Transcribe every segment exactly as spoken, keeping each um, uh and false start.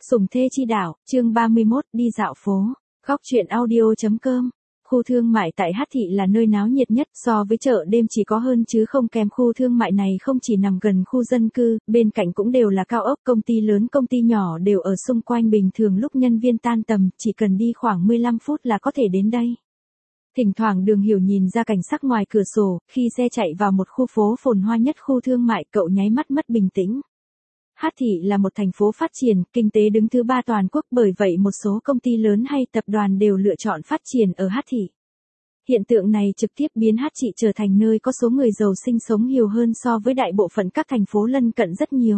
Sủng thê chi đạo, chương ba mươi mốt, đi dạo phố. Góc truyện audio chấm com. Khu thương mại tại Hát Thị là nơi náo nhiệt nhất, so với chợ đêm chỉ có hơn chứ không kém. Khu thương mại này không chỉ nằm gần khu dân cư, bên cạnh cũng đều là cao ốc, công ty lớn công ty nhỏ đều ở xung quanh. Bình thường lúc nhân viên tan tầm, chỉ cần đi khoảng mười lăm phút là có thể đến đây. Thỉnh thoảng Đường Hiểu nhìn ra cảnh sắc ngoài cửa sổ, khi xe chạy vào một khu phố phồn hoa nhất khu thương mại, cậu nháy mắt mất bình tĩnh. Hát Thị là một thành phố phát triển, kinh tế đứng thứ ba toàn quốc, bởi vậy một số công ty lớn hay tập đoàn đều lựa chọn phát triển ở Hát Thị. Hiện tượng này trực tiếp biến Hát Thị trở thành nơi có số người giàu sinh sống nhiều hơn so với đại bộ phận các thành phố lân cận rất nhiều.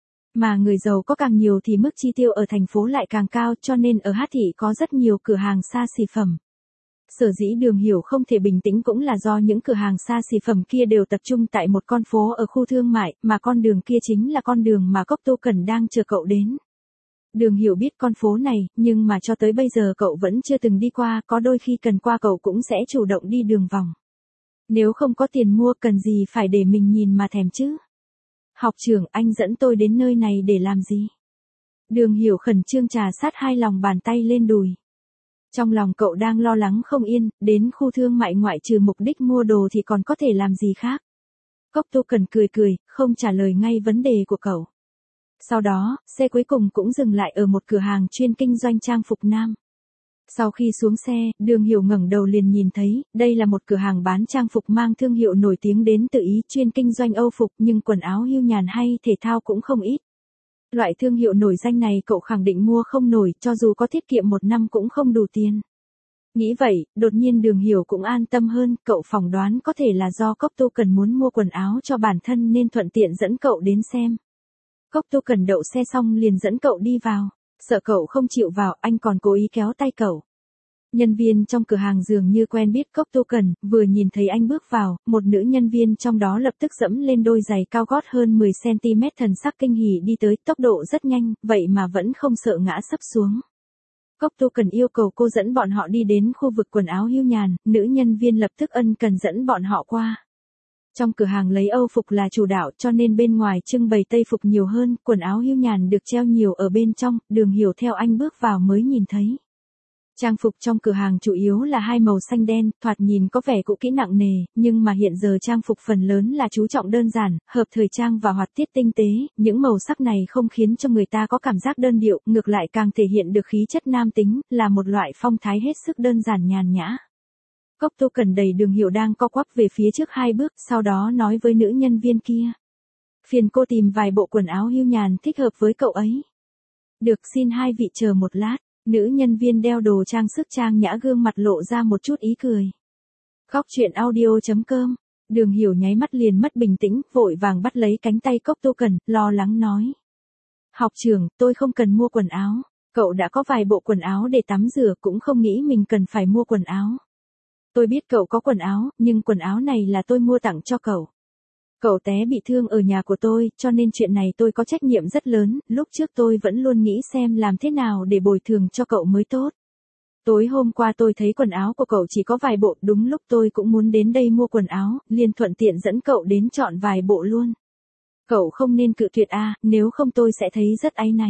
Mà người giàu có càng nhiều thì mức chi tiêu ở thành phố lại càng cao, cho nên ở Hát Thị có rất nhiều cửa hàng xa xỉ phẩm. Sở dĩ Đường Hiểu không thể bình tĩnh cũng là do những cửa hàng xa xỉ phẩm kia đều tập trung tại một con phố ở khu thương mại, mà con đường kia chính là con đường mà Cốc Tô Cẩn đang chờ cậu đến. Đường Hiểu biết con phố này, nhưng mà cho tới bây giờ cậu vẫn chưa từng đi qua, có đôi khi cần qua cậu cũng sẽ chủ động đi đường vòng. Nếu không có tiền mua cần gì phải để mình nhìn mà thèm chứ. Học trưởng, anh dẫn tôi đến nơi này để làm gì? Đường Hiểu khẩn trương trà sát hai lòng bàn tay lên đùi. Trong lòng cậu đang lo lắng không yên, đến khu thương mại ngoại trừ mục đích mua đồ thì còn có thể làm gì khác. Cốc Tô Cẩn cười cười, không trả lời ngay vấn đề của cậu. Sau đó, xe cuối cùng cũng dừng lại ở một cửa hàng chuyên kinh doanh trang phục nam. Sau khi xuống xe, Đường Hiểu ngẩng đầu liền nhìn thấy, đây là một cửa hàng bán trang phục mang thương hiệu nổi tiếng đến từ Ý, chuyên kinh doanh Âu phục, nhưng quần áo hưu nhàn hay thể thao cũng không ít. Loại thương hiệu nổi danh này cậu khẳng định mua không nổi, cho dù có tiết kiệm một năm cũng không đủ tiền. Nghĩ vậy, đột nhiên Đường Hiểu cũng an tâm hơn, cậu phỏng đoán có thể là do Cốc Tô Cẩn muốn mua quần áo cho bản thân nên thuận tiện dẫn cậu đến xem. Cốc Tô Cẩn đậu xe xong liền dẫn cậu đi vào, sợ cậu không chịu vào, anh còn cố ý kéo tay cậu. Nhân viên trong cửa hàng dường như quen biết Cốc Tô Cẩn, vừa nhìn thấy anh bước vào, một nữ nhân viên trong đó lập tức dẫm lên đôi giày cao gót hơn mười xăng ti mét, thần sắc kinh hỉ đi tới, tốc độ rất nhanh, vậy mà vẫn không sợ ngã sấp xuống. Cốc Tô Cẩn yêu cầu cô dẫn bọn họ đi đến khu vực quần áo hưu nhàn, nữ nhân viên lập tức ân cần dẫn bọn họ qua. Trong cửa hàng lấy Âu phục là chủ đạo, cho nên bên ngoài trưng bày Tây phục nhiều hơn, quần áo hưu nhàn được treo nhiều ở bên trong. Đường Hiểu theo anh bước vào mới nhìn thấy. Trang phục trong cửa hàng chủ yếu là hai màu xanh đen, thoạt nhìn có vẻ cũ kỹ nặng nề, nhưng mà hiện giờ trang phục phần lớn là chú trọng đơn giản, hợp thời trang và hoạt tiết tinh tế. Những màu sắc này không khiến cho người ta có cảm giác đơn điệu, ngược lại càng thể hiện được khí chất nam tính, là một loại phong thái hết sức đơn giản nhàn nhã. Cốc Tô Cẩn đẩy Đường Hiểu đang co quắp về phía trước hai bước, sau đó nói với nữ nhân viên kia. Phiền cô tìm vài bộ quần áo hưu nhàn thích hợp với cậu ấy. Được, xin hai vị chờ một lát. Nữ nhân viên đeo đồ trang sức trang nhã gương mặt lộ ra một chút ý cười. Góc truyện audio chấm com. Đường Hiểu nháy mắt liền mất bình tĩnh, vội vàng bắt lấy cánh tay Cốc Tô Cẩn, lo lắng nói. Học trưởng, tôi không cần mua quần áo. Cậu đã có vài bộ quần áo để tắm rửa, cũng không nghĩ mình cần phải mua quần áo. Tôi biết cậu có quần áo, nhưng quần áo này là tôi mua tặng cho cậu. Cậu té bị thương ở nhà của tôi, cho nên chuyện này tôi có trách nhiệm rất lớn, lúc trước tôi vẫn luôn nghĩ xem làm thế nào để bồi thường cho cậu mới tốt. Tối hôm qua tôi thấy quần áo của cậu chỉ có vài bộ, đúng lúc tôi cũng muốn đến đây mua quần áo, liền thuận tiện dẫn cậu đến chọn vài bộ luôn. Cậu không nên cự tuyệt a, nếu không tôi sẽ thấy rất áy náy.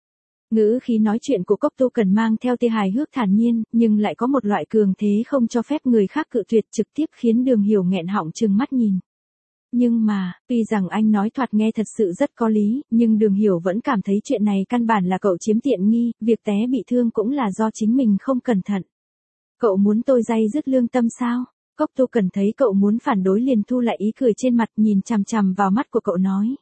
Ngữ khí nói chuyện của Cốc Tô Cẩn mang theo tia hài hước thản nhiên, nhưng lại có một loại cường thế không cho phép người khác cự tuyệt, trực tiếp khiến Đường Hiểu nghẹn họng trừng mắt nhìn. Nhưng mà, tuy rằng anh nói thoạt nghe thật sự rất có lý, nhưng Đường Hiểu vẫn cảm thấy chuyện này căn bản là cậu chiếm tiện nghi, việc té bị thương cũng là do chính mình không cẩn thận. Cậu muốn tôi day dứt lương tâm sao? Cốc Tô Cẩn thấy cậu muốn phản đối liền thu lại ý cười trên mặt, nhìn chằm chằm vào mắt của cậu nói.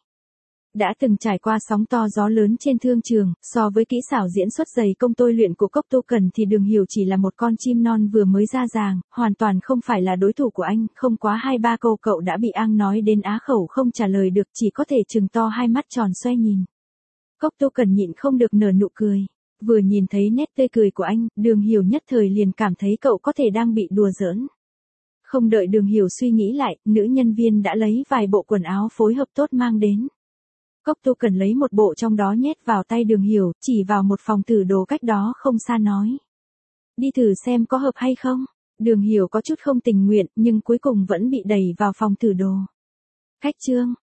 Đã từng trải qua sóng to gió lớn trên thương trường, so với kỹ xảo diễn xuất dày công tôi luyện của Cốc Tô Cẩn thì Đường Hiểu chỉ là một con chim non vừa mới ra ràng, hoàn toàn không phải là đối thủ của anh, không quá hai ba câu cậu đã bị Ang nói đến á khẩu không trả lời được, chỉ có thể trừng to hai mắt tròn xoe nhìn. Cốc Tô Cẩn nhịn không được nở nụ cười, vừa nhìn thấy nét tươi cười của anh, Đường Hiểu nhất thời liền cảm thấy cậu có thể đang bị đùa giỡn. Không đợi Đường Hiểu suy nghĩ lại, nữ nhân viên đã lấy vài bộ quần áo phối hợp tốt mang đến. Cốc Tô Cẩn lấy một bộ trong đó nhét vào tay Đường Hiểu, chỉ vào một phòng thử đồ cách đó không xa nói. Đi thử xem có hợp hay không. Đường Hiểu có chút không tình nguyện, nhưng cuối cùng vẫn bị đẩy vào phòng thử đồ. Khách trương,